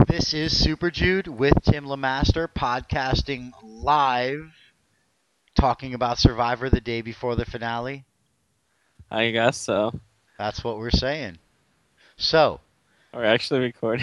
This is Super Jude with Tim Lamaster podcasting live, talking about Survivor the day before the finale. I guess so. That's what we're saying. So, We're actually recording.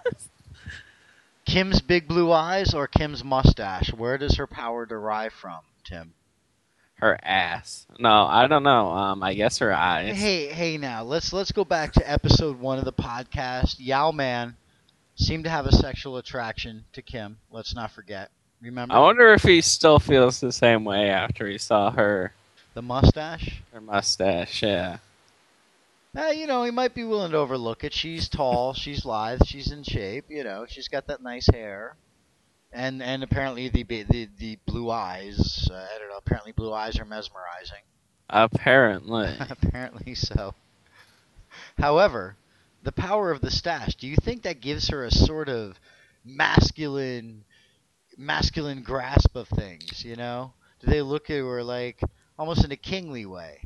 Kim's big blue eyes or Kim's mustache? Where does her power derive from, Tim? Her ass. No, I don't know. I guess her eyes. Hey, now let's go back to episode 1 of the podcast. Yao Man seemed to have a sexual attraction to Kim. Let's not forget. Remember? I wonder if he still feels the same way after he saw her mustache? Her mustache, yeah. He might be willing to overlook it. She's tall, she's lithe, she's in shape. She's got that nice hair, and apparently the blue eyes. I don't know. Apparently, blue eyes are mesmerizing. Apparently. Apparently so. However, the power of the stash. Do you think that gives her a sort of masculine grasp of things? Do they look at her like almost in a kingly way?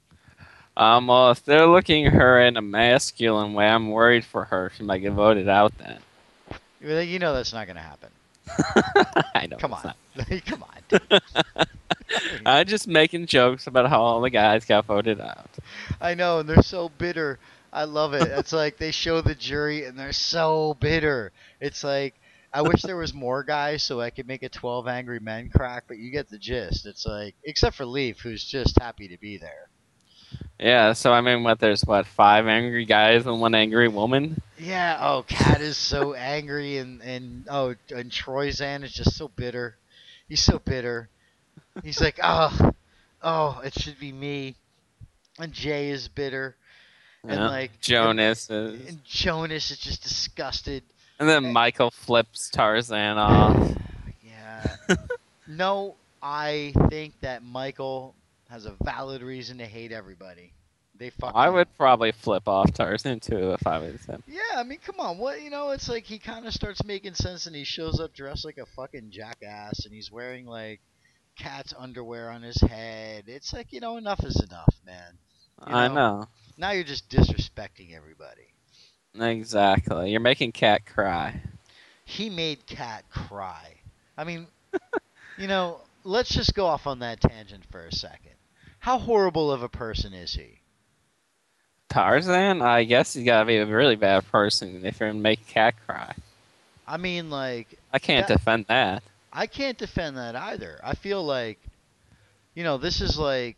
Well, if they're looking at her in a masculine way, I'm worried for her. She might get voted out then. That's not going to happen. I know. Come on. Come on. I'm just making jokes about how all the guys got voted out. I know, and they're so bitter. I love it. It's like they show the jury, and they're so bitter. It's like, I wish there was more guys so I could make a 12 Angry Men crack, but you get the gist. It's like, except for Leaf, who's just happy to be there. Yeah, so I mean, there's 5 angry guys and 1 angry woman? Yeah, Kat is so angry, and Troyzan is just so bitter. He's so bitter. He's like, oh, it should be me. And Jay is bitter. And Jonas and Jonas is just disgusted. And then Michael flips Tarzan off. Yeah. No, I think that Michael has a valid reason to hate everybody. I would probably flip off Tarzan too if I was him. Yeah, I mean, come on. It's like he kind of starts making sense, and he shows up dressed like a fucking jackass, and he's wearing like Cat's underwear on his head. It's like, enough is enough, man. I know. Now you're just disrespecting everybody. Exactly. You're making Cat cry. He made Cat cry. I mean, let's just go off on that tangent for a second. How horrible of a person is he? Tarzan? I guess he's got to be a really bad person if you're going to make Cat cry. I mean, like... I can't defend that. I can't defend that either. I feel like, this is like,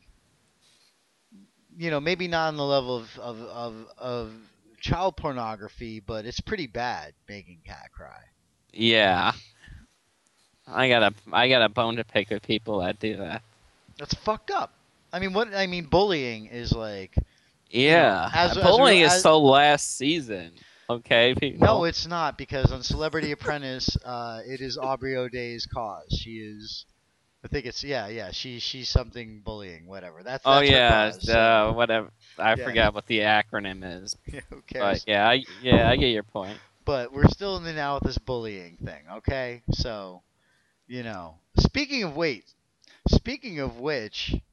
maybe not on the level of child pornography, but it's pretty bad making Cat cry. Yeah. I got a bone to pick with people that do that. That's fucked up. I mean, bullying is like... Yeah. Bullying is so last season. Okay, people. No, it's not, because on Celebrity Apprentice, it is Aubrey O'Day's cause. She is... I think it's she's something bullying, whatever. That's her cause, so. Whatever. I forgot what the acronym is. Yeah, who cares? But I get your point. But we're still in the now with this bullying thing, okay? So, speaking of which,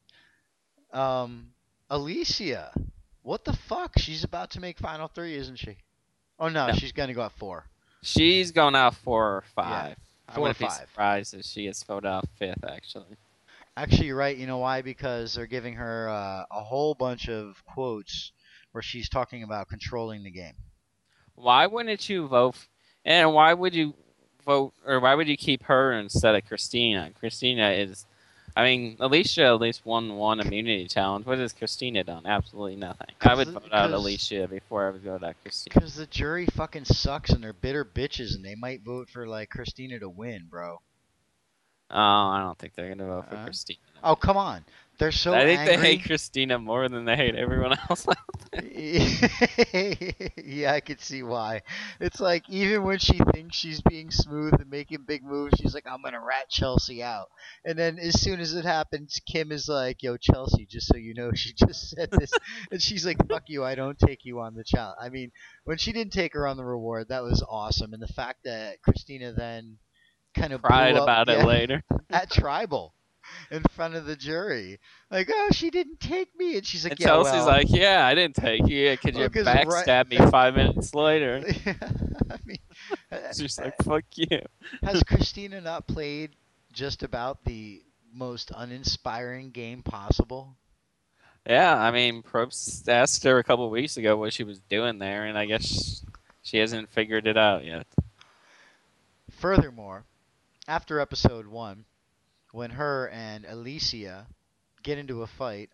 Alicia, what the fuck? She's about to make Final 3, isn't she? Oh no, she's gonna go at 4. She's going out 4 or 5. Yeah. 4 I wouldn't or 5. be surprised if she gets voted out 5th, actually. Actually, you're right. You know why? Because they're giving her a whole bunch of quotes where she's talking about controlling the game. Why wouldn't you vote? And why would you vote, or why would you keep her instead of Christina? Christina is... Alicia at least won 1 immunity challenge. What has Christina done? Absolutely nothing. I would vote out Alicia before I would vote out Christina. Because the jury fucking sucks, and they're bitter bitches, and they might vote for, like, Christina to win, bro. Oh, I don't think they're going to vote for Christina. Oh, come on. They're so angry. I think they hate Christina more than they hate everyone else. Yeah, I could see why. It's like, even when she thinks she's being smooth and making big moves, she's like, I'm going to rat Chelsea out. And then as soon as it happens, Kim is like, yo, Chelsea, just so you know, she just said this. And she's like, fuck you, I don't take you on the challenge. I mean, when she didn't take her on the reward, that was awesome. And the fact that Christina then kind of cried about it later. At Tribal. In front of the jury, like, oh, she didn't take me, and she's like, and Chelsea's like, yeah, I didn't take you. Could you backstab me 5 minutes later? I mean, She's like, fuck you. Has Christina not played just about the most uninspiring game possible? Yeah, I mean, Probst asked her a couple weeks ago what she was doing there, and I guess she hasn't figured it out yet. Furthermore, after episode 1, when her and Alicia get into a fight,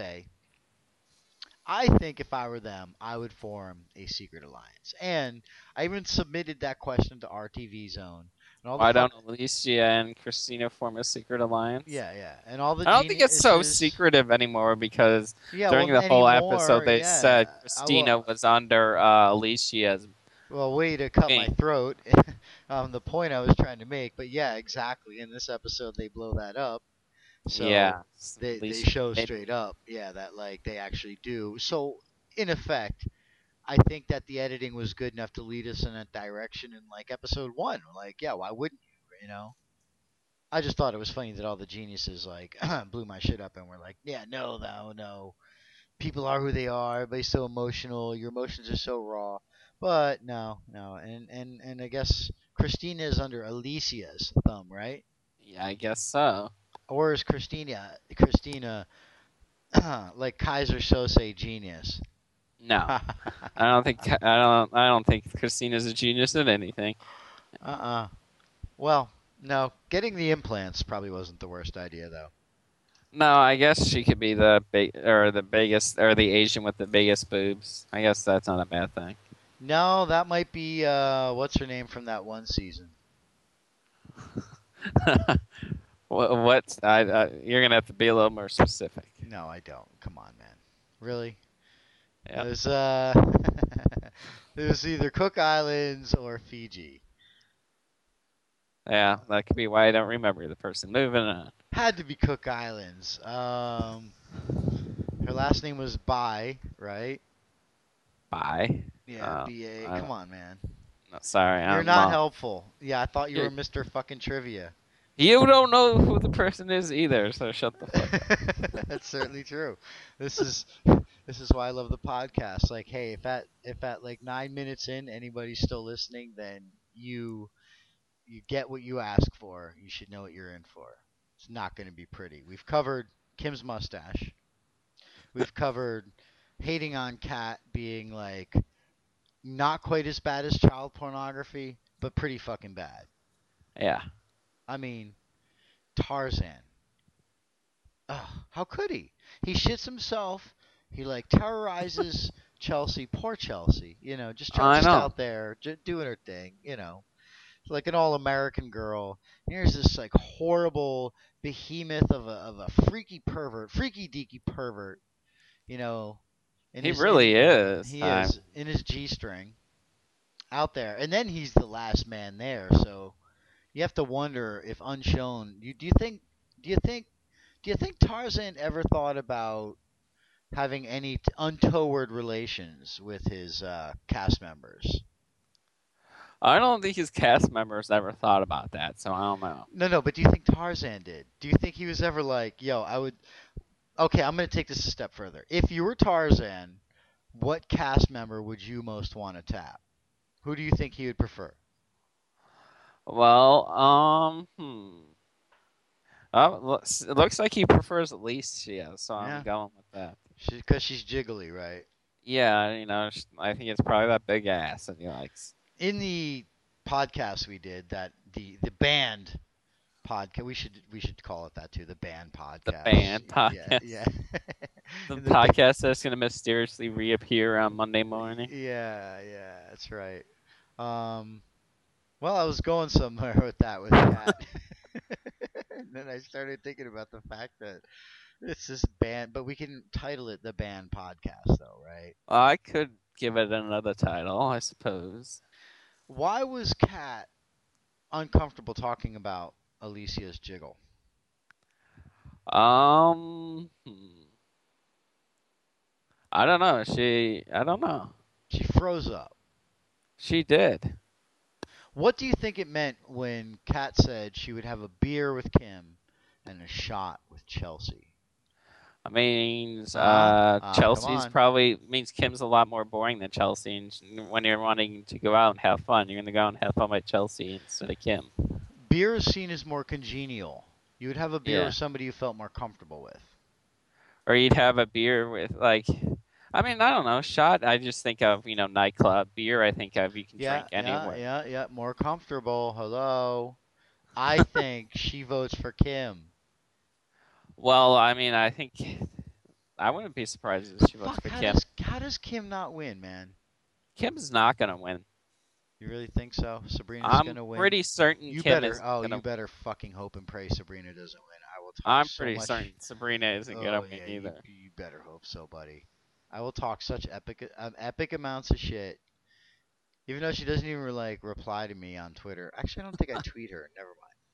I think if I were them, I would form a secret alliance. And I even submitted that question to RTV Zone. And all the Why fuck, don't Alicia and Christina form a secret alliance? yeah, yeah, and all the I don't think it's so geniuses. secretive anymore because Yeah, during well, the whole episode anymore, they said yeah. I Christina will. was under Alicia's Well, way to cut my wing. throat. The point I was trying to make, but yeah, exactly. In this episode, they blow that up. So Yeah, they Alicia show made straight up, yeah, that like they actually do. So in effect, I think that the editing was good enough to lead us in that direction in like episode 1. Like, yeah, why wouldn't you? You know, I just thought it was funny that all the geniuses like blew my shit up and were like, yeah, no, no, no. People are who they are. Everybody's so emotional. Your emotions are so raw. But no, no, and I guess Christina is under Alicia's thumb, right? Yeah, I guess so. Or is Christina like Kaiser Sose genius? No, I don't think Christina's a genius at anything. Uh-uh. Well, no, getting the implants probably wasn't the worst idea though. No, I guess she could be the biggest or the Asian with the biggest boobs. I guess that's not a bad thing. No, that might be what's her name from that one season. What? You're gonna have to be a little more specific. No, I don't. Come on, man. Really? Yeah. It was it was either Cook Islands or Fiji. Yeah, that could be why I don't remember the person. Moving on. Had to be Cook Islands. Her last name was Bai, right? Bye. Yeah, B-A. I Come on, man. no, sorry, You're I'm not helpful. Yeah, I thought you Yeah. were Mr. fucking Trivia. You don't know who the person is either, so shut the fuck up. That's certainly true. This is this is why I love the podcast. Like, hey, if at like 9 minutes in anybody's still listening, then you get what you ask for. You should know what you're in for. It's not going to be pretty. We've covered Kim's mustache. We've covered hating on Kat being like not quite as bad as child pornography, but pretty fucking bad. Yeah. I mean, Tarzan. Ugh, how could he? He shits himself. He like terrorizes Chelsea, poor Chelsea. You know, I just know. out there, doing her thing. You know, like an all-American girl. Here's this like horrible behemoth of a freaky pervert, freaky deaky pervert. You know, in He his really is. he is in his g-string out there, and then he's the last man there. So you have to wonder if unshown. Do you think? Do you think? Do you think Tarzan ever thought about having any untoward relations with his cast members? I don't think his cast members ever thought about that, so I don't know. No, no, but do you think Tarzan did? Do you think he was ever like, yo, I would. Okay, I'm going to take this a step further. If you were Tarzan, what cast member would you most want to tap? Who do you think he would prefer? Well, it looks like he prefers Alicia, so Yeah, I'm going with that. because she's jiggly, right? Yeah, I think it's probably that big ass that he likes. In the podcast we did, that the band podcast, we should call it that too, the band The podcast. band Yeah, podcast. yeah. The In the podcast that's going to mysteriously reappear on Monday morning. yeah, yeah, that's right. Um, well, I was going somewhere with that with Kat. And then I started thinking about the fact that it's this band, but we can title it the band podcast, though, right? I could give it another title, I suppose. Why was Kat uncomfortable talking about Alicia's jiggle? I don't know. I don't know. She froze up. She did. What do you think it meant when Kat said she would have a beer with Kim and a shot with Chelsea? I mean, Come Chelsea's on. probably means Kim's a lot more boring than Chelsea. And when you're wanting to go out and have fun, you're going to go out and have fun with Chelsea instead of Kim. Beer is seen as more congenial. You would have a beer Yeah. with somebody you felt more comfortable with. Or you'd have a beer with, like, I mean, I don't know, shot. I just think of, nightclub. Beer, I think of you can Yeah, drink yeah, anywhere. yeah, yeah. More comfortable. Hello. I think she votes for Kim. Well, I mean, I think I wouldn't be surprised if she votes Fuck, for how Kim. does Kim not win, man? Kim's not going to win. You really think so? Sabrina's I'm gonna win? pretty certain Kim is going You to. better fucking hope and pray Sabrina doesn't win. I will talk I'm so pretty much. certain Sabrina isn't going Oh to win yeah, either. you better hope so, buddy. I will talk such epic amounts of shit. Even though she doesn't even like reply to me on Twitter. Actually, I don't think I tweet her. Never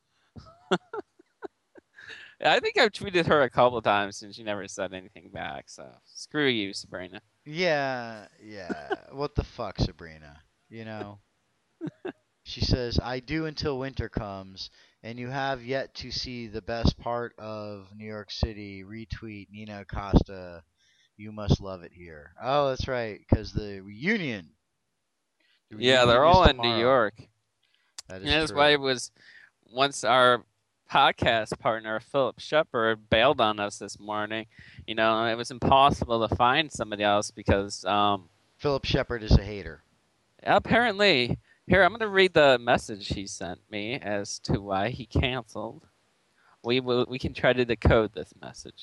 I think I've tweeted her a couple times and she never said anything back. So screw you, Sabrina. Yeah, yeah. What the fuck, Sabrina? You know? She says, I do until winter comes, and you have yet to see the best part of New York City. Retweet Nina Acosta. You must love it here. Oh, that's right, because the reunion. The Yeah, they're reunion is all in New tomorrow. York. That And is that's why true. it was once our podcast partner, Philip Shepard, bailed on us this morning. It was impossible to find somebody else because Philip Shepard is a hater. apparently, here, I'm going to read the message he sent me as to why he canceled. We can try to decode this message.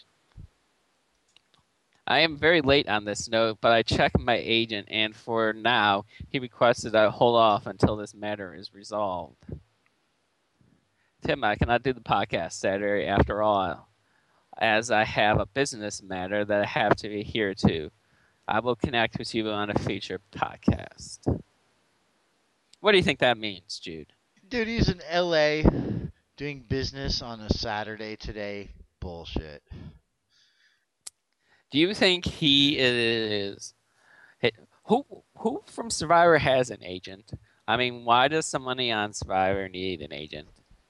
I am very late on this note, but I checked my agent, and for now, he requested I hold off until this matter is resolved. Tim, I cannot do the podcast Saturday after all, as I have a business matter that I have to adhere to. I will connect with you on a future podcast. What do you think that means, Jude? Dude, he's in LA doing business on a Saturday today. Bullshit. Do you think he is who from Survivor has an agent? I mean, why does somebody on Survivor need an agent?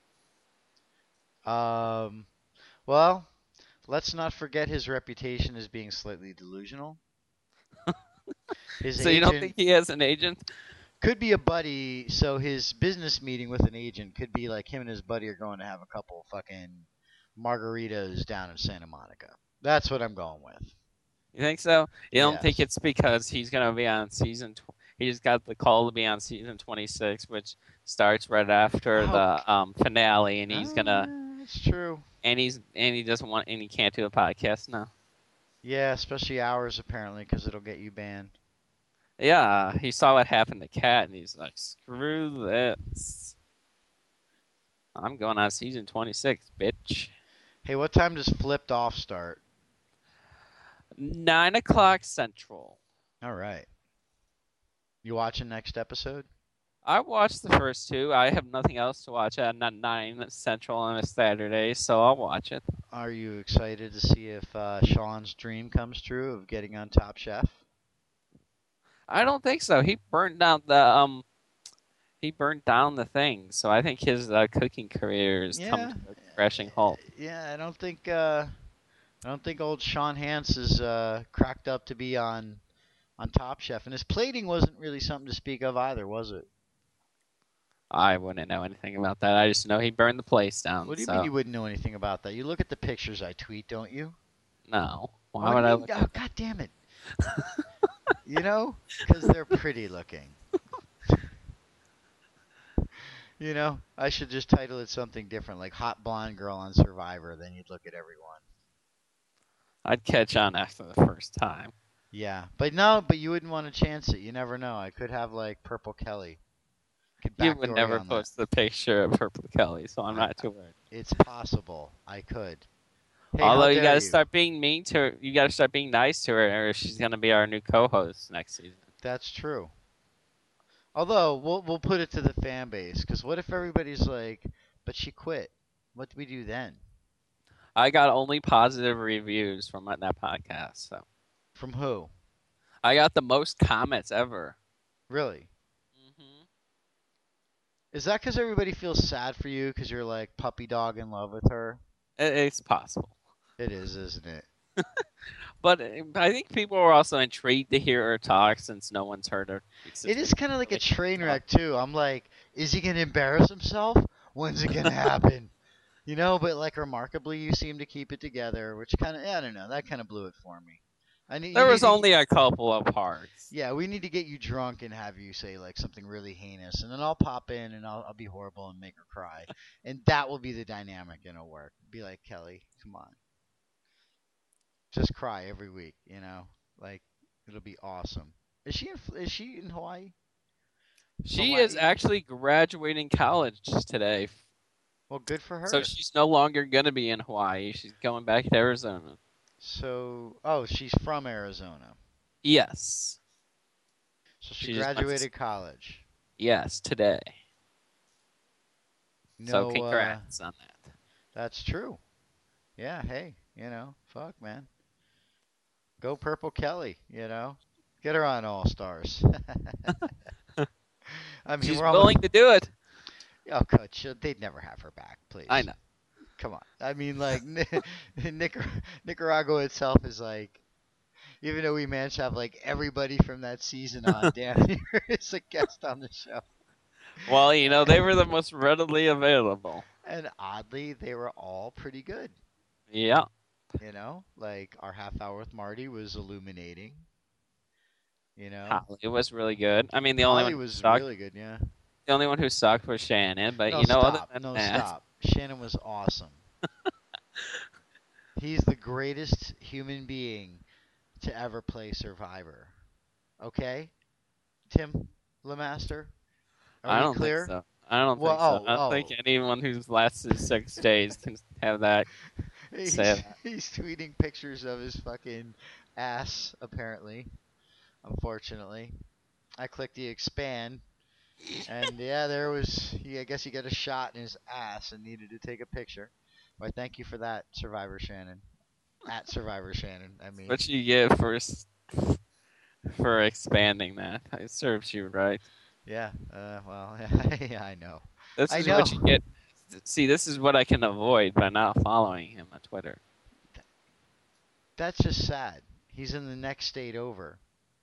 Um, well, let's not forget his reputation as being slightly delusional. His So you don't agent think he has an agent? could be a buddy, so his business meeting with an agent could be like him and his buddy are going to have a couple fucking margaritas down in Santa Monica. That's what I'm going with. You think so? You don't think Yes. it's because he's going to be on he just got the call to be on season 26, which starts right after Oh, the finale, and he's gonna It's true. and he doesn't want and he can't do a podcast now. Yeah, especially ours apparently, because it'll get you banned. Yeah, he saw what happened to Kat, and he's like, "Screw this! I'm going on season 26, bitch." Hey, what time does Flipped Off start? 9 o'clock Central. All right. You watching next episode? I watched the first two. I have nothing else to watch at 9 Central on a Saturday, so I'll watch it. Are you excited to see if Sean's dream comes true of getting on Top Chef? I don't think so. He burned down the thing, so I think his cooking career has come to a crashing halt. Yeah, I don't think old Sean Hance is cracked up to be on Top Chef, and his plating wasn't really something to speak of either, was it? I wouldn't know anything about that. I just know he burned the place down. What do you so mean you wouldn't know anything about that? You look at the pictures I tweet, don't you? no. Why What would do I you look mean? at Oh, God damn it! Because they're pretty looking. I should just title it something different, like Hot Blonde Girl on Survivor. Then you'd look at everyone. I'd catch on after the first time. Yeah, but no, but you wouldn't want to chance it. You never know. I could have like Purple Kelly. Could You would backdoor never on that. post the picture of Purple Kelly, so I'm not too worried. It's possible. I could. Hey, Although how you dare gotta start being mean to her, you gotta start being nice to her, or she's gonna be our new co-host next season. That's true. Although we'll put it to the fan base, because what if everybody's like, but she quit? What do we do then? I got only positive reviews from that podcast, so From who? I got the most comments ever. Really? Mm-hmm. Is that because everybody feels sad for you because you're like puppy dog in love with her? It's possible. It is, isn't it? But I think people are also intrigued to hear her talk since no one's heard her. It is kind of like a train wreck too. I'm like, is he gonna embarrass himself? When's it gonna happen? But like remarkably, you seem to keep it together, which kind of, I don't know, that kind of blew it for me. There was only a couple of parts. Yeah, we need to get you drunk and have you say like something really heinous, and then I'll pop in and I'll be horrible and make her cry, and that will be the dynamic and it'll work. Be like, Kelly, come on, just cry every week, like it'll be awesome. Is she in Hawaii? She is Hawaii? actually graduating college today, Well, good for so her. she's no longer gonna be in Hawaii. She's going back to Arizona. So, oh, she's from Arizona. Yes, So she she just went. graduated college. Yes, today. So No, congrats on that. that's true. Yeah, hey, fuck, man. Go Purple Kelly. Get her on All Stars. I mean, She's we're almost. willing to do it. Oh, coach, they'd never have her back, please. I know. Come on. I mean, like, Nicaragua itself is like, even though we managed to have like everybody from that season on, damn near is a guest on the show. Well, they were the most readily available. And oddly, they were all pretty good. Yeah. Like our half hour with Marty was illuminating. Holly was really good. I mean, the only Holly one who was sucked. really good, yeah. The only one who sucked was Shannon, but No, other stop. than No, that, stop. Shannon was awesome. He's the greatest human being to ever play Survivor. Okay? Tim Lemaster? I Are we don't think clear? so. I don't Well, think so. I don't oh. think anyone who's lasted 6 days can have that. He's, Say that. he's tweeting pictures of his fucking ass, apparently. Unfortunately. I clicked the expand, and yeah, I guess he got a shot in his ass and needed to take a picture. Well, thank you for that, Survivor Shannon. At Survivor Shannon, I mean. What you get for expanding that? It serves you right. Yeah, well, yeah, I know. This I is know. what you get. See, this is what I can avoid by not following him on Twitter. That's just sad. He's in the next state over.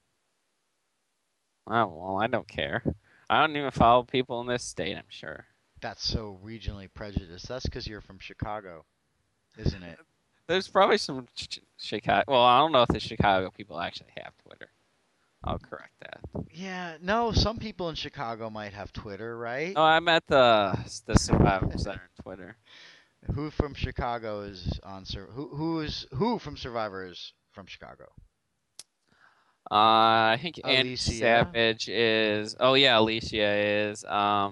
Oh, well, I don't care. I don't even follow people in this state, I'm sure. That's so regionally prejudiced. That's because you're from Chicago, isn't it? There's probably some Chicago. Well, I don't know if the Chicago people actually have Twitter. I'll correct that. Yeah, no, some people in Chicago might have Twitter, right? Oh, I met the Survivor Center on Twitter. Who from Chicago is on who from Survivor is from Chicago? I think Andy Alicia? Savage is. Oh yeah, Alicia is.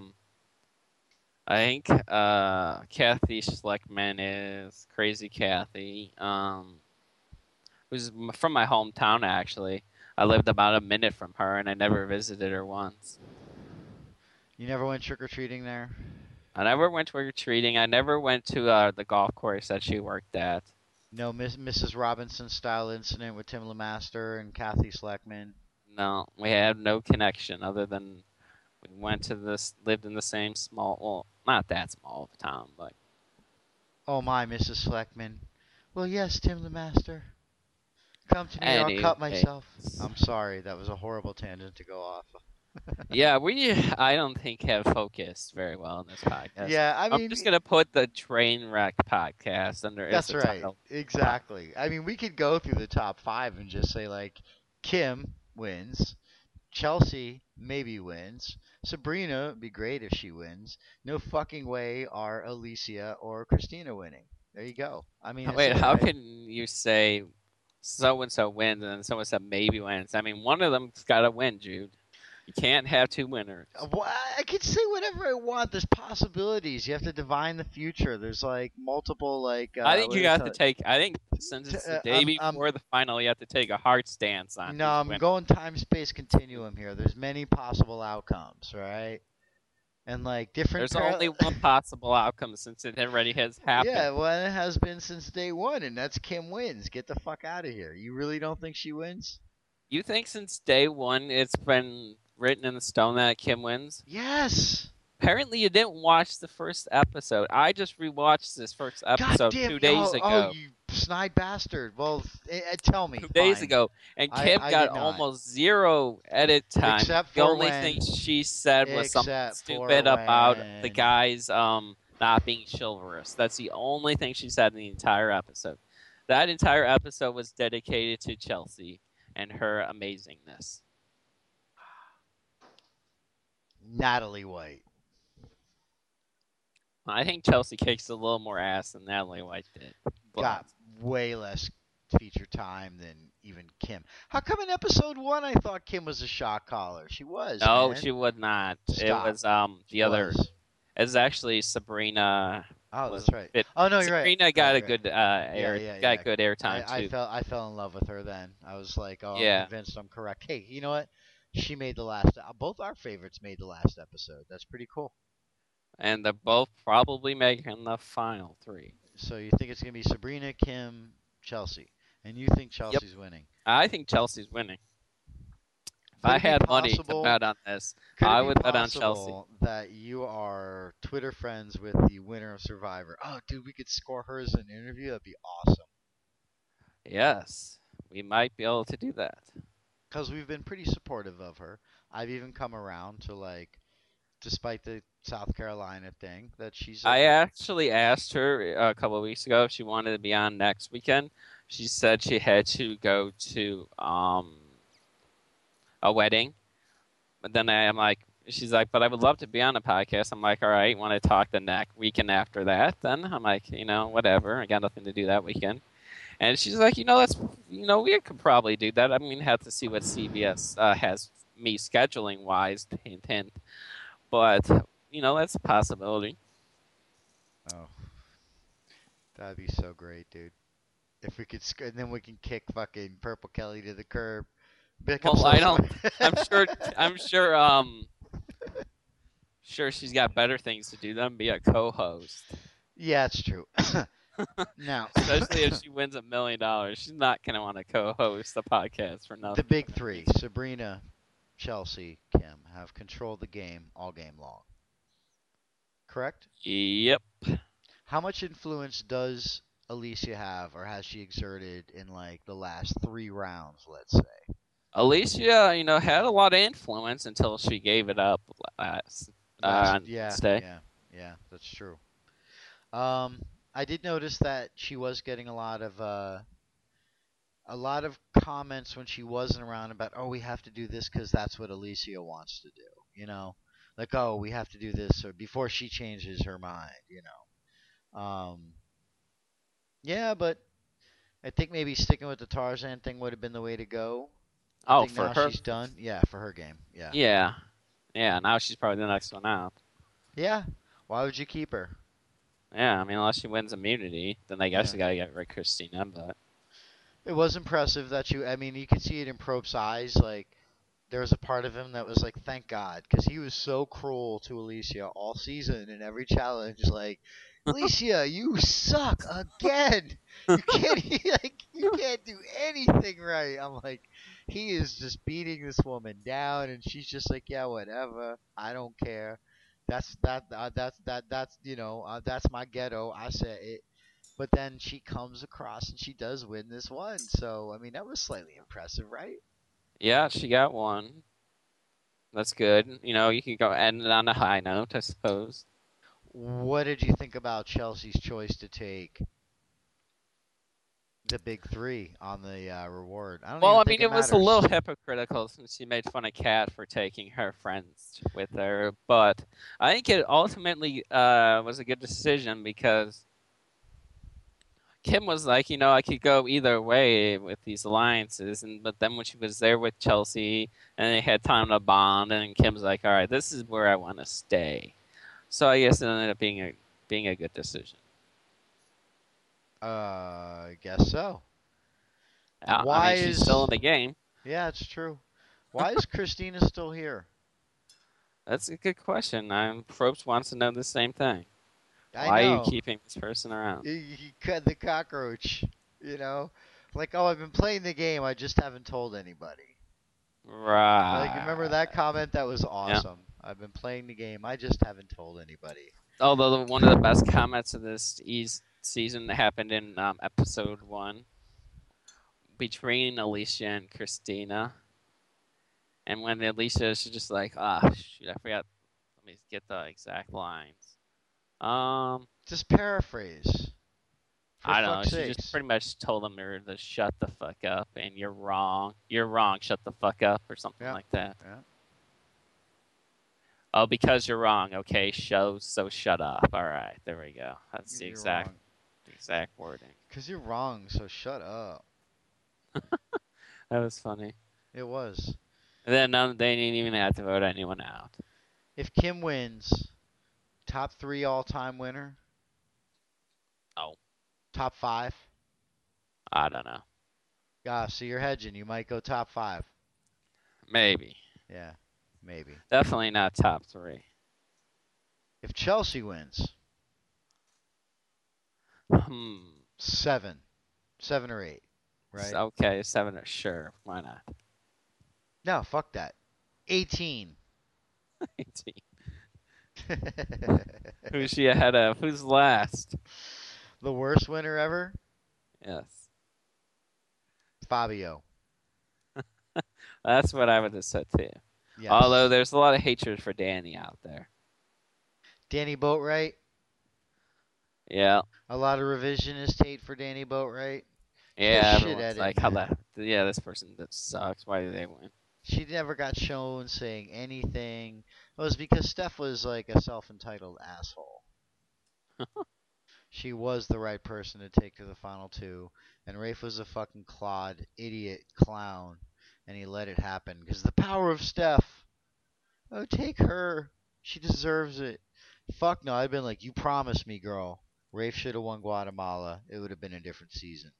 I think Kathy Schleckman is Crazy Kathy. Who's from my hometown actually. I lived about a minute from her, and I never visited her once. You never went trick or treating there? I never went trick or treating. I never went to the golf course that she worked at. No, Mrs. Robinson style incident with Tim Lemaster and Kathy Schleckman. No, we had no connection other than we went to lived in the same small, well, not that small of a town, but. Oh my, Mrs. Schleckman. Well, yes, Tim Lemaster. Come to me or I'll cut myself. I'm sorry, that was a horrible tangent to go off. Yeah, I don't think have focused very well in this podcast. Yeah, I mean, I'm just gonna put the train wreck podcast under. That's right, title. exactly. I mean, we could go through the top 5 and just say like, Kim wins, Chelsea maybe wins, Sabrina would be great if she wins. No fucking way are Alicia or Christina winning. There you go. I mean, Wait, how right? can you say so and so wins and so and so maybe wins? I mean, one of them's got to win, Jude. You can't have 2 winners. Well, I could say whatever I want. There's possibilities. You have to divine the future. There's like multiple like. I think you have to take. I think since it's the day before the final, you have to take a hard stance on. No, I'm going time space continuum here. There's many possible outcomes, right? And like different. There's only one possible outcome since it already has happened. Yeah, well, it has been since day one, and that's Kim wins. Get the fuck out of here. You really don't think she wins? You think since day one it's been written in the stone that Kim wins? Yes. Apparently you didn't watch the first episode. I just rewatched this first episode 2 days ago. Oh, you snide bastard. Well, tell me. 2 days Fine. ago, and Kim I got did not. almost zero edit time. Except The for only thing when. she said was something Except for stupid about the when. guys not being chivalrous. That's the only thing she said in the entire episode. That entire episode was dedicated to Chelsea and her amazingness. Natalie White. I think Chelsea kicks a little more ass than Natalie White did. But Got way less feature time than even Kim. How come in episode 1 I thought Kim was a shot caller? She was. no, man. she would not. Stop. It was She other. was. It's actually Sabrina. Oh, was that's right. it- Oh no, you're right. Sabrina got Right, a good yeah. got good airtime I too. fell in love with her then. I was like, oh, Yeah. I'm convinced I'm correct. Hey, you know what? She made the last. Both our favorites made the last episode. That's pretty cool. And they're both probably making the final 3. So you think it's gonna be Sabrina, Kim, Chelsea, and you think Chelsea's winning? I think Chelsea's winning. If Could I it be had money to possible- bet on this, Could it I be would bet on Chelsea. possible that you are Twitter friends with the winner of Survivor? Oh, dude, we could score her as an interview. That'd be awesome. Yes, we might be able to do that. Because we've been pretty supportive of her. I've even come around to like, despite the South Carolina thing, that she's. I actually asked her a couple of weeks ago if she wanted to be on next weekend. She said she had to go to a wedding. But then I'm like, she's like, but I would love to be on a podcast. I'm like, all right, want to talk the next weekend after that? Then I'm like, whatever. I got nothing to do that weekend. And she's like, we could probably do that. I mean, have to see what CBS has me scheduling wise, hint, hint. But, that's a possibility. Oh, that'd be so great, dude. If we could, and then we can kick fucking Purple Kelly to the curb. Well, I don't. I'm sure she's got better things to do than be a co-host. Yeah, it's true. Now, Especially if she wins $1 million, she's not gonna want to co-host the podcast for nothing. the big three: Sabrina, Chelsea, Kim have controlled the game all game long. Correct? Yep. How much influence does Alicia have, or has she exerted in like the last 3 rounds? Let's say. Alicia, had a lot of influence until she gave it up last Wednesday. Yeah, that's true. I did notice that she was getting a lot of comments when she wasn't around about, oh, we have to do this because that's what Alicia wants to do, like, oh, we have to do this or before she changes her mind, yeah, but I think maybe sticking with the Tarzan thing would have been the way to go. I think For now her. she's done. Yeah, for her game. Yeah. Yeah. Now she's probably the next one out. Yeah. Why would you keep her? Yeah, I mean, unless she wins immunity, then I guess Yeah. you gotta get rid of Christina. But It was impressive that you could see it in Probe's eyes. Like, there was a part of him that was like, thank God, because he was so cruel to Alicia all season in every challenge. Like, Alicia, you suck again. You can't do anything right. I'm like, he is just beating this woman down, and she's just like, yeah, whatever. I don't care. That's my ghetto. I said it. But then she comes across and she does win this one. So, I mean, that was slightly impressive, right? yeah, she got one. That's good. You can go end it on a high note, I suppose. What did you think about Chelsea's choice to take the big 3 on the reward? Well, I even mean, think it was a matters. little hypocritical since she made fun of Kat for taking her friends with her, but I think it ultimately was a good decision because Kim was like, I could go either way with these alliances, but then when she was there with Chelsea and they had time to bond, and Kim's like, all right, this is where I want to stay. So I guess it ended up being a good decision. I guess so. I mean, she's still in the game. Yeah, it's true. Why is Christina still here? That's a good question. Probst wants to know the same thing. I Why know. are you keeping this person around? He cut the cockroach, Like, oh, I've been playing the game, I just haven't told anybody. Right. Like, remember that comment? That was awesome. I've been playing the game, I just haven't told anybody. Although one of the best comments of this season that happened in episode 1 between Alicia and Christina. And when Alicia, she's just like, shoot, I forgot. Let me get the exact lines. Just paraphrase. For I don't know. fuck's She just sakes. pretty much told them to shut the fuck up, and you're wrong. You're wrong. Shut the fuck up, or something Yeah. like that. Yeah. Oh, because you're wrong. Okay, so shut up. All right, there we go. That's the You're exact wrong. wording. Because you're wrong, so shut up. That was funny. It was. And then they didn't even have to vote anyone out. If Kim wins, top 3 all-time winner? Oh. Top 5? I don't know. So you're hedging. You might go top 5. Maybe. Yeah, maybe. Definitely not top 3. If Chelsea wins, 7. 7 or 8, right? Okay, 7 or sure. Why not? No, fuck that. 18. 18. Who's she ahead of? Who's last? The worst winner ever? Yes. Fabio. That's what I would have said too. Yes. Although there's a lot of hatred for Danny out there. Danny Boatwright. Yeah. A lot of revisionist hate for Danny Boatwright. Yeah, Shit everyone's at it, like, how man. that? Yeah, this person that sucks. Why did they win? She never got shown saying anything. It was because Steph was like a self-entitled asshole. She was the right person to take to the final 2, and Rafe was a fucking clod, idiot, clown, and he let it happen because the power of Steph. Oh, take her. She deserves it. Fuck no, I'd been like, you promised me, girl. Rafe should have won Guatemala. It would have been a different season.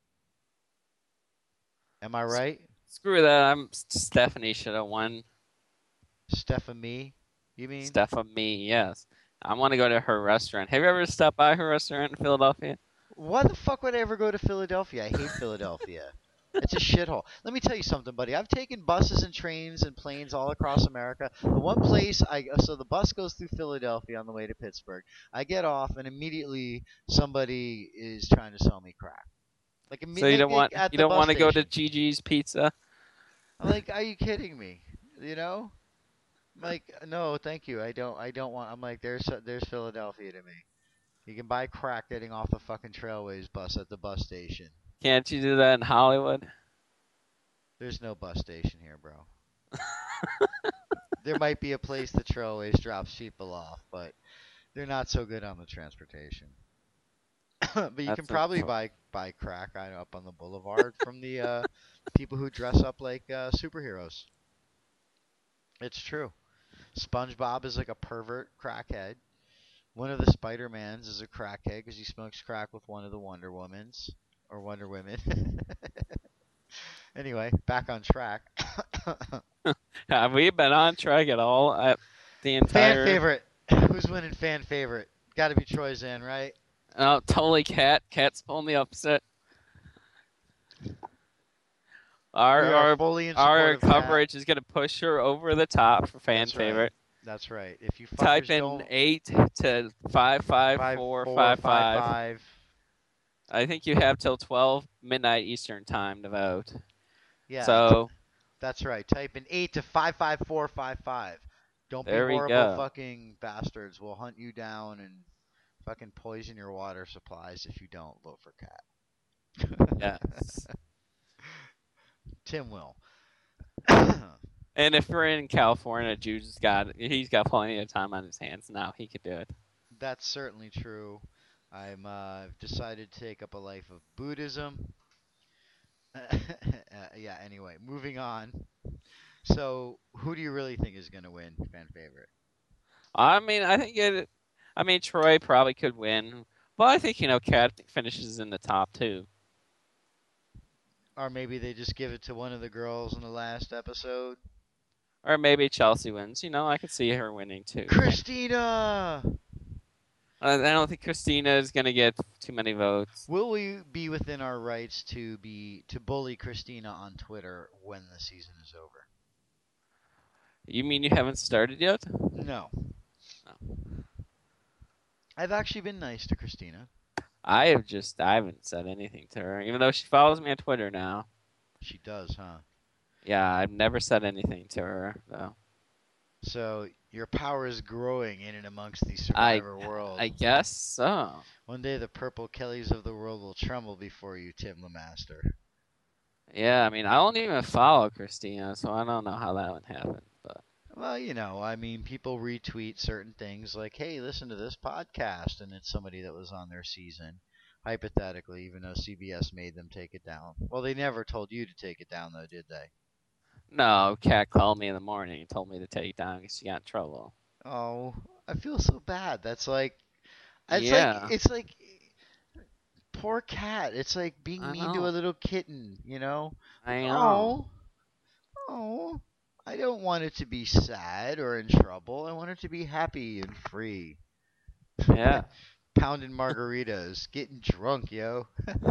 Am I right? Screw that. Stephanie should have won. Stephanie, you mean? Stephanie, yes. I want to go to her restaurant. Have you ever stopped by her restaurant in Philadelphia? Why the fuck would I ever go to Philadelphia? I hate Philadelphia. It's a shithole. Let me tell you something, buddy. I've taken buses and trains and planes all across America. The one place so the bus goes through Philadelphia on the way to Pittsburgh. I get off and immediately somebody is trying to sell me crack. Like So immediately you don't want at you the don't bus want to go to station. Gigi's Pizza? I'm like, are you kidding me? You know? I'm like, no, thank you. I don't want. I'm like, there's Philadelphia to me. You can buy crack getting off the fucking Trailways bus at the bus station. Can't you do that in Hollywood? There's no bus station here, bro. There might be a place the Trailways drops people off, but they're not so good on the transportation. But you can probably buy crack up on the boulevard from the people who dress up like superheroes. It's true. SpongeBob is like a pervert crackhead. One of the Spider-Mans is a crackhead because he smokes crack with one of the Wonder Womans or Wonder Women. Anyway, back on track. Have we been on track at all at the entire Fan favorite. Who's winning fan favorite? Got to be Troy Zan, right? Oh, totally Cat. Cat's pulling the upset. We are fully in support Our of Kat. coverage is going to push her over the top for fan That's right. favorite. That's right. If you Type fuckers in don't 8 to 55455. I think you have till 12 midnight Eastern time to vote. Yeah. So that's right. Type in 8 to 55455. Don't be There we horrible go. fucking bastards. We'll hunt you down and fucking poison your water supplies if you don't vote for Cat. yes. Tim will. And if we're in California, he's got plenty of time on his hands now. He could do it. That's certainly true. I've decided to take up a life of Buddhism. Yeah, anyway, moving on. So, who do you really think is going to win fan favorite? I mean, Troy probably could win, but I think Cat finishes in the top 2. Or maybe they just give it to one of the girls in the last episode. Or maybe Chelsea wins. I could see her winning too. Christina! I don't think Christina is going to get too many votes. Will we be within our rights to bully Christina on Twitter when the season is over? You mean you haven't started yet? No. Oh. I've actually been nice to Christina. I haven't said anything to her, even though she follows me on Twitter now. She does, huh? Yeah, I've never said anything to her though. So your power is growing in and amongst the I survivor world. I guess so. One day the purple Kellys of the world will tremble before you, Tim Lemaster. Yeah, I mean, I don't even follow Christina, so I don't know how that would happen. But Well, I mean, people retweet certain things like, hey, listen to this podcast, and it's somebody that was on their season, hypothetically, even though CBS made them take it down. Well, they never told you to take it down, though, did they? no, Kat called me in the morning and told me to take it down because she got in trouble. Oh, I feel so bad. Yeah, it's like, poor cat. It's like being I mean to a know. little kitten, you know? I know. Oh, oh, I don't want it to be sad or in trouble. I want it to be happy and free. Yeah. Pounding margaritas, getting drunk, yo.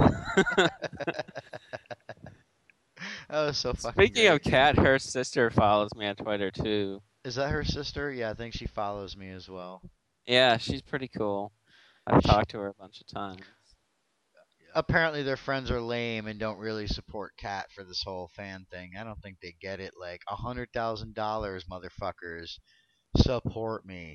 That was so fucking Speaking of great. Kat, her sister follows me on Twitter too. Is that her sister? Yeah, I think she follows me as well. Yeah, she's pretty cool. I've She, talked to her a bunch of times. apparently their friends are lame and don't really support Cat for this whole fan thing. I don't think they get it. Like $100,000, motherfuckers, support me.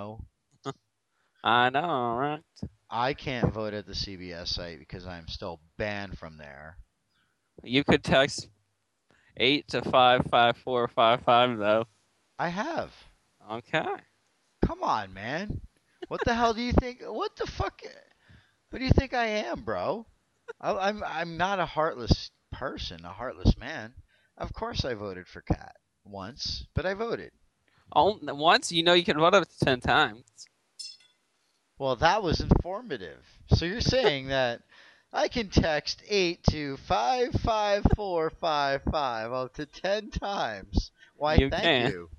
I know, right? I can't vote at the CBS site because I'm still banned from there. You could text 8 to 55455 though. I have. Okay. Come on, man. What the hell do you think? What the fuck? What do you think I am, bro? I'm not a heartless person, a heartless man. Of course I voted for Cat once, but I voted. Once you can vote up to 10 times. Well, that was informative. So you're saying that I can text 8 to 55455 up to 10 times. Why, You thank can. you.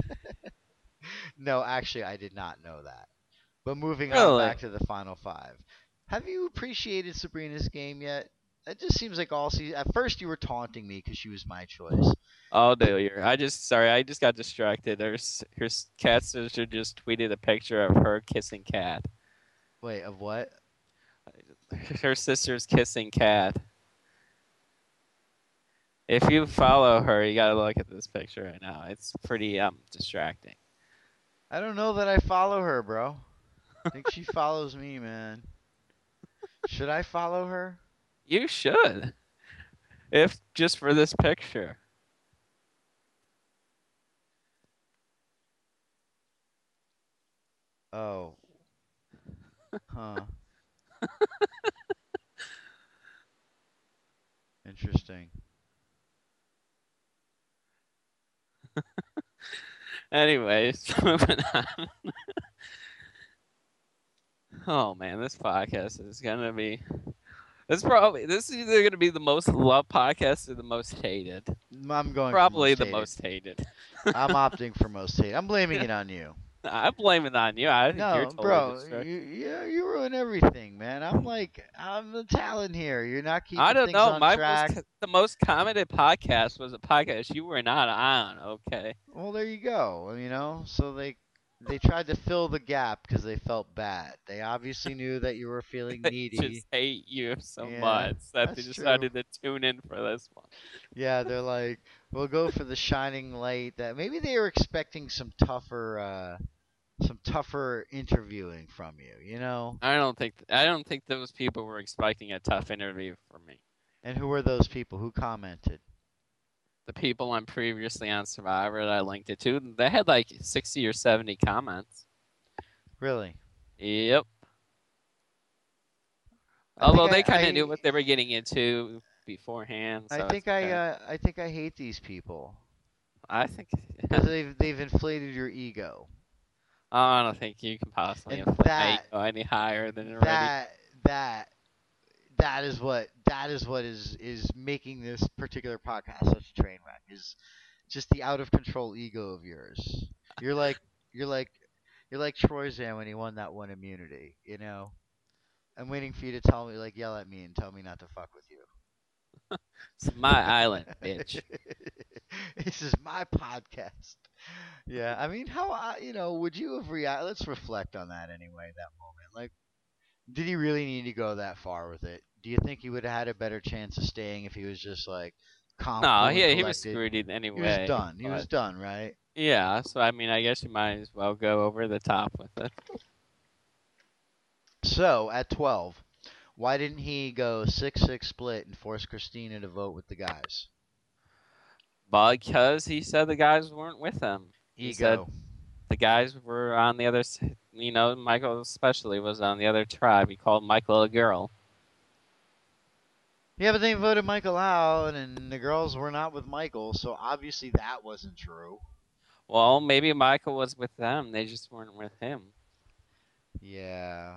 No, actually, I did not know that. But moving on Really? back to the final five. Have you appreciated Sabrina's game yet? It just seems like all season. At first, you were taunting me because she was my choice. Oh, dear. I just got distracted. Her cat sister just tweeted a picture of her kissing Cat. Wait, of what? Her sister's kissing Cat. If you follow her, you gotta look at this picture right now. It's pretty distracting. I don't know that I follow her, bro. I think she follows me, man. Should I follow her? You should, if just for this picture. Oh, huh. Interesting. Anyways, moving on. Oh man, this podcast is gonna be. This is either gonna be the most loved podcast or the most hated. I'm going for Probably most the hated. most hated. I'm opting for most hated. I'm blaming it on you. I blame it on you. I think you're No, totally bro, distracted. you ruin everything, man. I'm the talent here. You're not I keeping don't things know. on track. The most commented podcast was a podcast you were not on. Okay. Well, there you go. So they tried to fill the gap because they felt bad. They obviously knew that you were feeling They needy. just hate you so Yeah, much that they that's true. decided to tune in for this one. Yeah, they're like, we'll go for the shining light. That maybe they were expecting some tougher interviewing from you. I don't think those people were expecting a tough interview from me. And who were those people who commented? The people I'm previously on Survivor that I linked it to, they had like 60 or 70 comments. Really? Yep. I think Although they kind of knew what they were getting into beforehand, so it's okay. I think I hate these people I think because they've inflated your ego. I don't think you can possibly And inflate my ego any higher than it already. that that is what is making this particular podcast such a train wreck is just the out of control ego of yours. You're like you're like you're like Troyzan when he won that one immunity. I'm waiting for you to tell me, like, yell at me and tell me not to fuck with you. It's my island, bitch. This is my podcast. Yeah, I mean, how would you have reacted? Let's reflect on that anyway. That moment, like, Did he really need to go that far with it? Do you think he would have had a better chance of staying if he was just like calm, No, cool, and he was collected? screwed He was anyway. done. He was But done, right? yeah, so I mean, I guess you might as well go over the top with it. So at 12, why didn't he go 6-6 split and force Christina to vote with the guys? Because he said the guys weren't with him. He said Ego. the guys were on the other. Michael especially was on the other tribe. He called Michael a girl. Yeah, but they voted Michael out, and the girls were not with Michael, so obviously that wasn't true. Well, maybe Michael was with them. They just weren't with him. Yeah.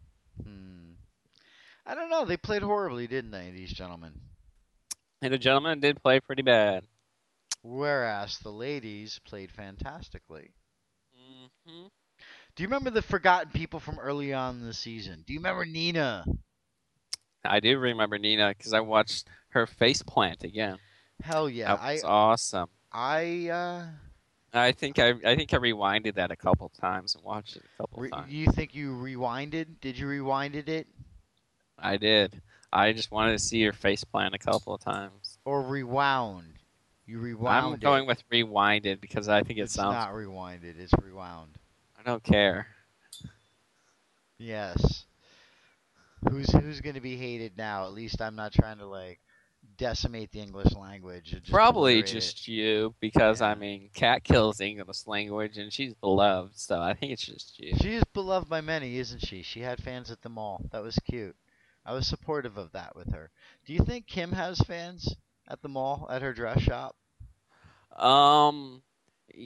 I don't know. They played horribly, didn't they, these gentlemen? And the gentleman did play pretty bad. Whereas the ladies played fantastically. Hmm. Do you remember the forgotten people from early on in the season? Do you remember Nina? I do remember Nina because I watched her face plant again. Hell yeah. That was awesome. I I think I rewinded that a couple times and watched it a couple times. You think you rewinded? Did you rewinded it? I did. I just wanted to see her face plant a couple of times. Or rewound? You rewound I'm going with rewinded because I think it It's sounds. not rewinded. It's rewound. I don't care. Yes. Who's going to be hated now? At least I'm not trying to like decimate the English language. Just Probably obliterate just you because Yeah. I mean, Cat kills English language and she's beloved, so I think it's just you. She is beloved by many, isn't she? She had fans at the mall. That was cute. I was supportive of that with her. Do you think Kim has fans at the mall at her dress shop? Um, y-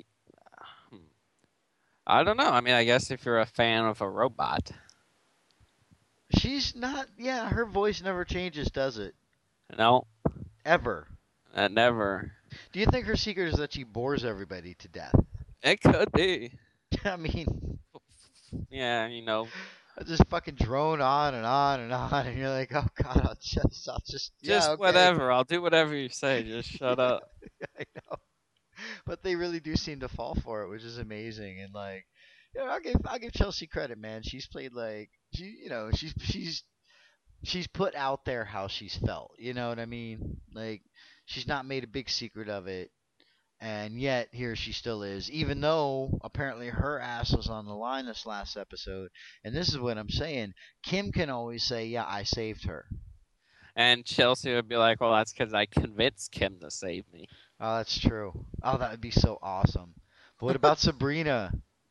I don't know. I mean, I guess if you're a fan of a robot, She's not. Yeah, her voice never changes, does it? no, Ever. never. Do you think her secret is that she bores everybody to death? It could be. I mean, Yeah, I just fucking drone on and on and on, and you're like, oh god, I'll just, yeah, just okay. whatever. I'll do whatever you say. Just shut up. I know, but they really do seem to fall for it, which is amazing. And like, I'll give Chelsea credit, man. She's played like she's put out there how she's felt. You know what I mean? Like, she's not made a big secret of it. And yet, here she still is, even though apparently her ass was on the line this last episode. And this is what I'm saying. Kim can always say, yeah, I saved her. And Chelsea would be like, "Well, that's because I convinced Kim to save me." Oh, that's true. Oh, that would be so awesome. But what about Sabrina?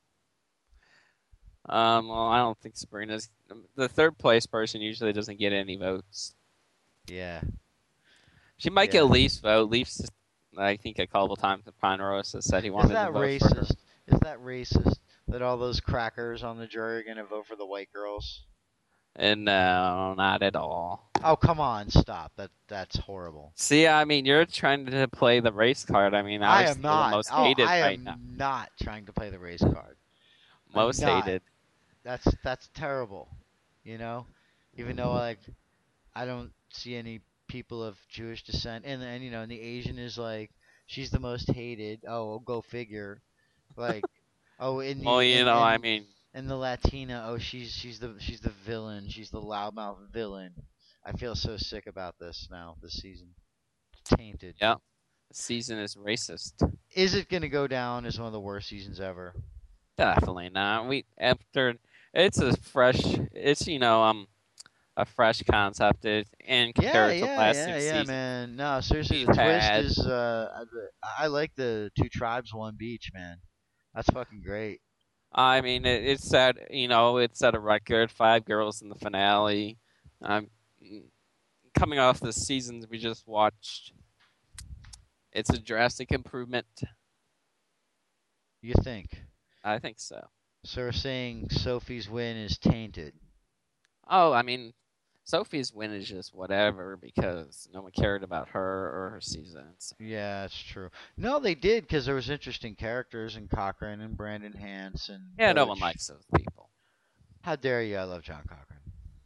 Well, I don't think Sabrina's the third place person. Usually doesn't get any votes. Yeah. She might get Leaf's vote. Leaf's, I think, a couple times in Ponderosa said he wanted to vote for her. Is that racist that all those crackers on the jury are going to vote for the white girls? And no, not at all. Oh, come on, stop. That's horrible. See, I mean, you're trying to play the race card. I mean, I I am not. the most hated I right am now. not trying to play the race card. Most I'm not. hated. That's terrible. You know, even though like I don't see any people of Jewish descent, and you know, and the Asian is like she's the most hated. Oh, go figure. Like, oh, in the Well, I mean, and the Latina, oh, she's the villain. She's the loudmouth villain. I feel so sick about this now. This season, tainted. yeah, the season is racist. Is it gonna go down as one of the worst seasons ever? Definitely not. It's a fresh. It's a fresh concept. And compared to last season. Man. No, seriously, the We've twist had- is I like the two tribes, one beach, man. That's fucking great. I mean, it set it set a record. 5 girls in the finale. Coming off the seasons we just watched, it's a drastic improvement. You think? I think so. So we're saying Sophie's win is tainted. Oh, I mean, Sophie's win is just whatever because no one cared about her or her seasons. Yeah, that's true. No, they did because there was interesting characters in Cochran and Brandon Hance and Yeah, no Butch. one likes those people. How dare you? I love John Cochran.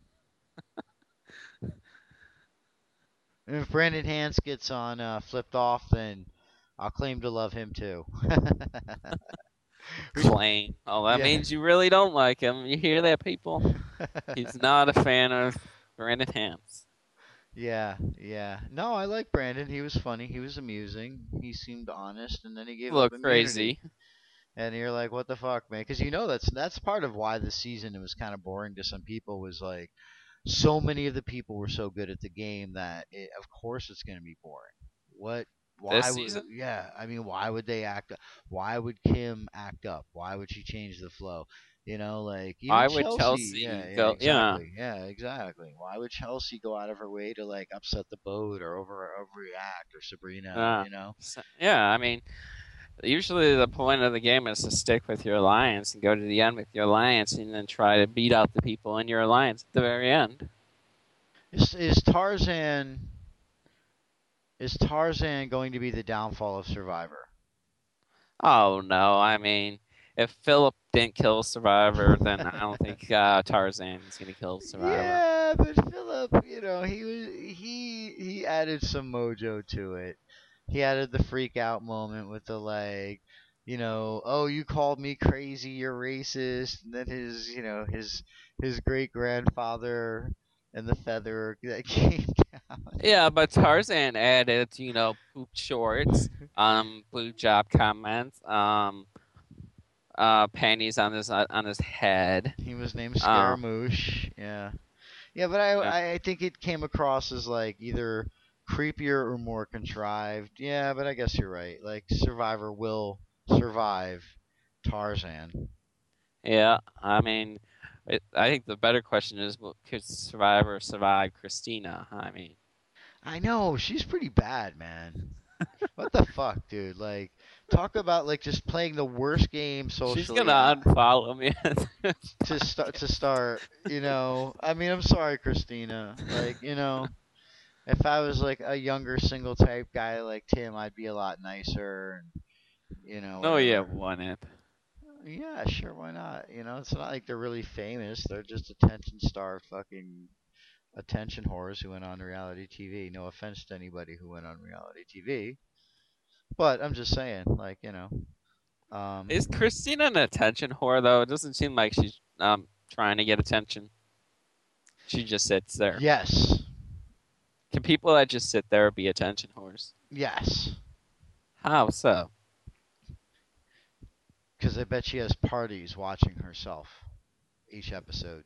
And if Brandon Hance gets on flipped off, then I'll claim to love him too. Claim. Oh, that Yeah. means you really don't like him. You hear that, people? He's not a fan of Brandon Hams. Yeah, yeah. No, I like Brandon. He was funny. He was amusing. He seemed honest, and then he gave up Look immunity. crazy. And you're like, what the fuck, man? Because you know that's part of why the season it was kind of boring to some people was like so many of the people were so good at the game that of course it's going to be boring. What? This Why would? season, Yeah, I mean, why would they act? Why would Kim act up? Why would she change the flow? You know, like even why would Chelsea. Yeah, Chelsea yeah, go? Yeah, exactly. Yeah, exactly. Why would Chelsea go out of her way to like upset the boat or overreact or Sabrina? uh, yeah. I mean, usually the point of the game is to stick with your alliance and go to the end with your alliance, and then try to beat out the people in your alliance at the very end. Is Tarzan going to be the downfall of Survivor? Oh no! I mean, if Philip didn't kill Survivor, then I don't think Tarzan is gonna kill Survivor. Yeah, but Philip, he added some mojo to it. He added the freak out moment with the like, oh, you called me crazy, you're racist, and then his great grandfather and the feather that came down. Yeah, but Tarzan added, poop shorts, blue job comments, panties on his head. He was named Uh, Scaramouche. Yeah. Yeah, but yeah. I think it came across as like either creepier or more contrived. Yeah, but I guess you're right. Like Survivor will survive Tarzan. Yeah, I mean, I think the better question is, could Survivor survive Christina? I mean, I know she's pretty bad, man. What the fuck, dude? Like, talk about like just playing the worst game she's socially. gonna unfollow me. To start. I mean, I'm sorry, Christina. Like, if I was like a younger single type guy like Tim, I'd be a lot nicer and No, yeah, whatever. won it. Yeah, sure, why not? It's not like they're really famous. They're just attention star fucking attention whores who went on reality TV. No offense to anybody who went on reality TV, but I'm just saying, like, Is um, Christina an attention whore though? It doesn't seem like she's trying to get attention. She just sits there. yes, Can people that just sit there be attention whores? yes, How so? because I bet she has parties watching herself each episode.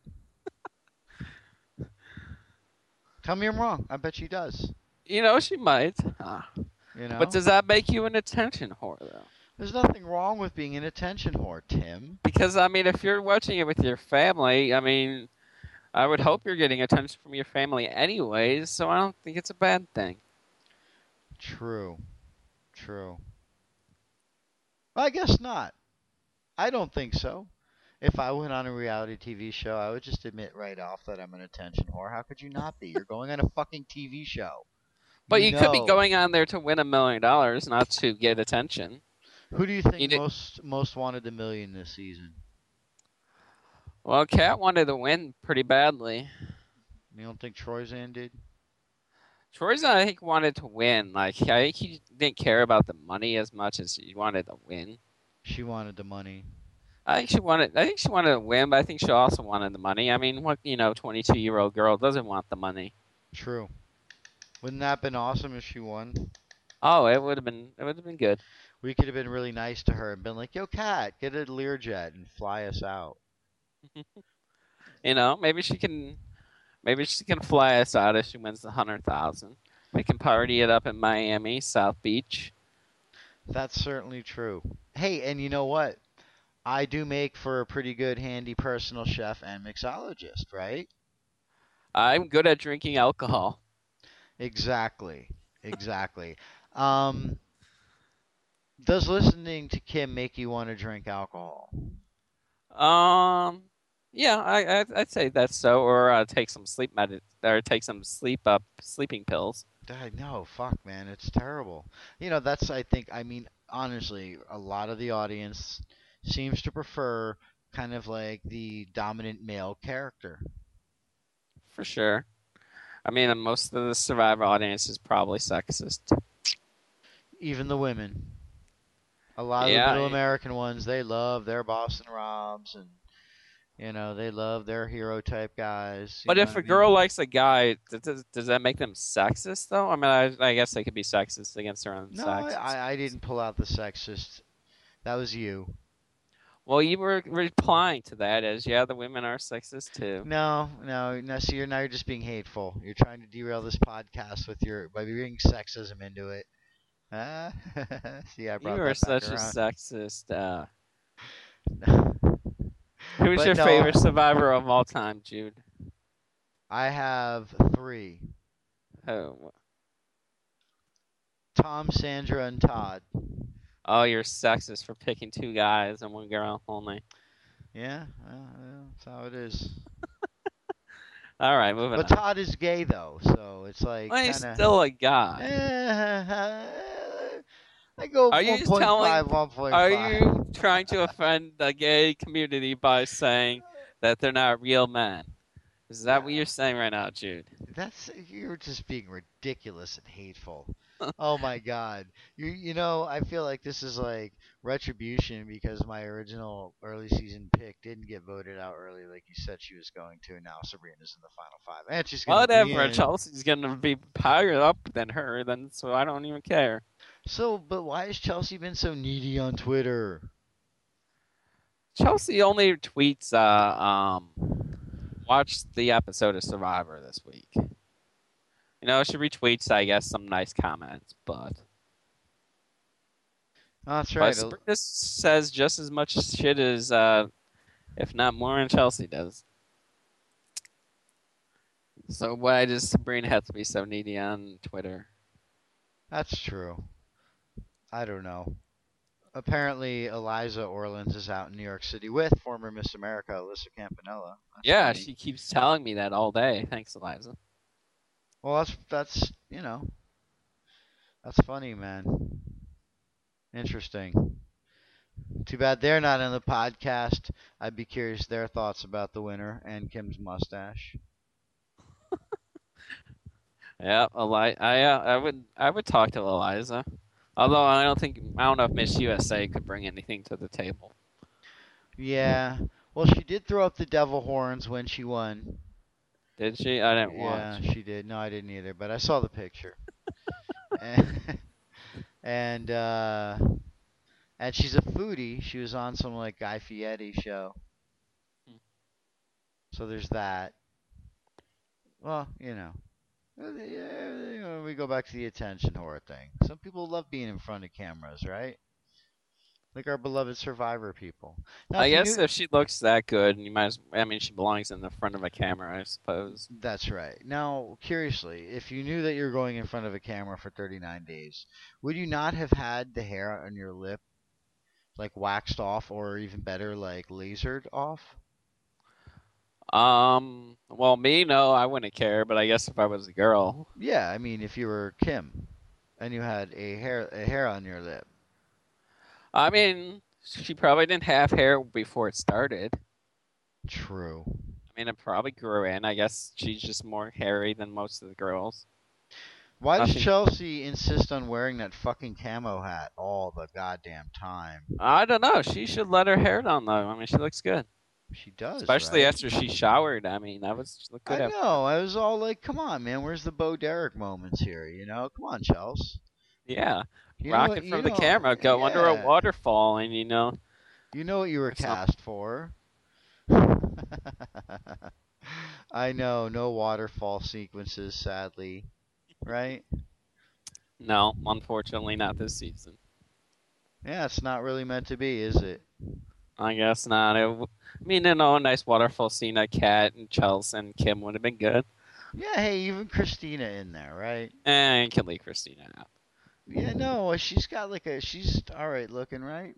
Tell me I'm wrong. I bet she does. She might. You But know, does that make you an attention whore though? there's nothing wrong with being an attention whore, Tim. Because I mean, if you're watching it with your family, I mean, I would hope you're getting attention from your family anyways, so I don't think it's a bad thing. True, true. Well, I guess not. I don't think so. If I went on a reality TV show, I would just admit right off that I'm an attention whore. How could you not be? You're going on a fucking TV show. But You you could be know. going on there to win $1 million, not to get attention. Who do you think You did, most wanted the million this season? well, Kat wanted to win pretty badly. You don't think Troyzan did? Troy's, I think, wanted to win. Like, I think he didn't care about the money as much as he wanted to win. She wanted the money. I think she wanted to win, but I think she also wanted the money. I mean, what 22-year-old girl doesn't want the money? True. Wouldn't that have been awesome if she won? Oh, it would have been good. We could have been really nice to her and been like, "Yo, Kat, get a Learjet and fly us out." Maybe she can fly us out if she wins the 100,000. We can party it up in Miami, South Beach. That's certainly true. Hey, and you know what? I do make for a pretty good handy personal chef and mixologist, right? I'm good at drinking alcohol. Exactly. Exactly. Um, does listening to Kim make you want to drink alcohol? Um, yeah, I'd say that's so, or take some or take some sleeping pills. I know, fuck, man, it's terrible. That's I think. I mean, honestly, a lot of the audience seems to prefer kind of like the dominant male character. For sure. I mean, most of the Survivor audience is probably sexist. Even the women. A lot of the Yeah, middle American ones, they love their Boston Robs and They love their hero type guys. You But know what if I a mean? girl likes a guy, does that make them sexist though? I mean, I guess they could be sexist against their own No, sex. I didn't pull out the sexist. That was you. Well, you were replying to that as, yeah, the women are sexist too. No, no, no. See, you're just being hateful. You're trying to derail this podcast by bringing sexism into it. Ah, see, I You brought are that back such a around. sexist. Who's But your no, favorite survivor of all time, Jude? I have three: Oh, Tom, Sandra, and Todd. oh, you're sexist for picking two guys and one girl only. Yeah, well, that's how it is. All right, moving But on. Todd is gay though, so it's like Well, he's kind of. still a guy. I go Are you telling? 1.5, Are 1.5. you trying to offend the gay community by saying that they're not real men? Is that what you're saying right now, Jude? You're just being ridiculous and hateful. Oh my God. I feel like this is like retribution because my original early season pick didn't get voted out early like you said she was going to, and now Sabrina's in the final five. And she's gonna be Whatever. in. Chelsea's gonna be higher up than her, then so I don't even care. So, but why has Chelsea been so needy on Twitter? Chelsea only tweets. Watched the episode of Survivor this week. She retweets, I guess, some nice comments, but Oh, that's right. Sabrina says just as much shit as, if not more, than Chelsea does. So why does Sabrina have to be so needy on Twitter? That's true. I don't know. Apparently, Eliza Orleans is out in New York City with former Miss America, Alyssa Campanella. That's Yeah, funny. she keeps telling me that all day. Thanks, Eliza. Well, that's funny, man. Interesting. Too bad they're not on the podcast. I'd be curious their thoughts about the winner and Kim's mustache. Yeah, I would talk to Eliza. Although I don't know if Miss USA could bring anything to the table. Yeah. Well, she did throw up the devil horns when she won. Did she? I didn't Yeah, watch. she did. No, I didn't either, but I saw the picture. and and uh and she's a foodie. She was on some like Guy Fieri show. So there's that. Well, we go back to the attention whore thing. Some people love being in front of cameras, right? Like our beloved Survivor people. Now, I if you guess knew, if she looks that good, you might. I mean, she belongs in the front of a camera, I suppose. that's right. Now, curiously, if you knew that you're going in front of a camera for 39 days, would you not have had the hair on your lip like waxed off, or even better, like lasered off? Well, me, no, I wouldn't care. But I guess if I was a girl, Yeah, I mean, if you were Kim and you had a hair on your lip. I mean, she probably didn't have hair before it started. True. I mean, it probably grew in. I guess she's just more hairy than most of the girls. Why does Nothing. Chelsea insist on wearing that fucking camo hat all the goddamn time? I don't know. She should let her hair down though. I mean, she looks good, She does, especially right? after she showered. I mean, that was look I good. know. I was all like, "Come on, man. Where's the Bo Derek moments here? Come on, Chels. Yeah, You know what? rocking from the camera, go under a Yeah. waterfall, and You know what you were that's not. cast for." I know. No waterfall sequences, sadly. Right? No, unfortunately, not this season. Yeah, it's not really meant to be, is it? I guess not. I mean, a nice waterfall scene, a cat and Chelsea and Kim would have been good. Yeah. Hey, even Christina in there, right? And can leave Christina out. Yeah. No, she's got she's all right looking, right?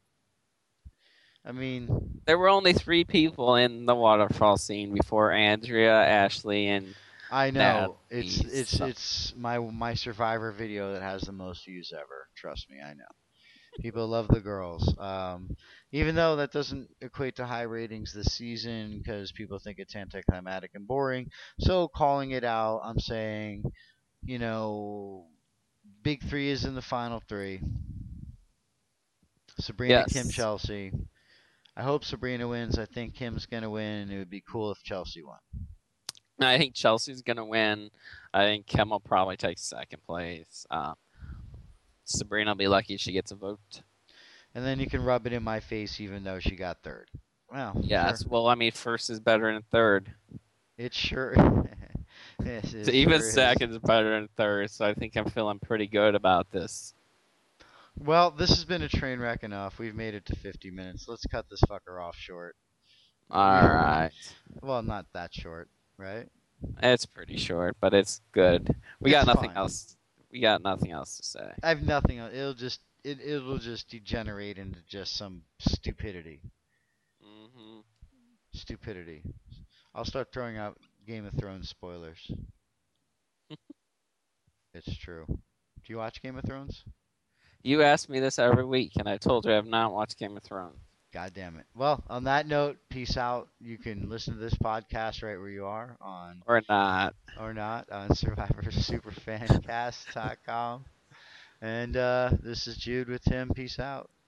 I mean, There were only 3 people in the waterfall scene before Andrea, Ashley, and I know it's Natalie. it's So, it's my Survivor video that has the most views ever. Trust me, I know. People love the girls. Even though that doesn't equate to high ratings this season because people think it's anticlimactic and boring. So calling it out, I'm saying, you know, Big Three is in the final three. Sabrina, Kim, yes. Chelsea. I hope Sabrina wins. I think Kim's gonna win. It would be cool if Chelsea won. I think Chelsea's gonna win. I think Kim will probably take second place. Sabrina will be lucky she gets a vote. And then you can rub it in my face, even though she got third. Well, Yes. sure. Well, I mean, first is better than third. It sure. Yes, it So even sure is. second is better than third. So I think I'm feeling pretty good about this. Well, this has been a train wreck enough. We've made it to 50 minutes. Let's cut this fucker off short. All right. Well, not that short, right? It's pretty short, but it's good. We got It's nothing fine. else. We got nothing else to say. I have nothing. It'll just degenerate into just some stupidity. Hmm. Stupidity. I'll start throwing out Game of Thrones spoilers. It's true. Do you watch Game of Thrones? You ask me this every week, and I told you I have not watched Game of Thrones. God damn it. Well, on that note, peace out. You can listen to this podcast right where you are on Or not. or not on SurvivorSuperFanCast.com. And this is Jude with Tim. Peace out.